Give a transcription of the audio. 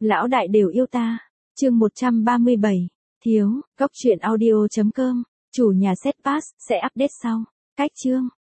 Lão đại đều yêu ta. Chương 137. Thiếu, góc truyện audio.com. Chủ nhà set pass sẽ update sau. Cách chương.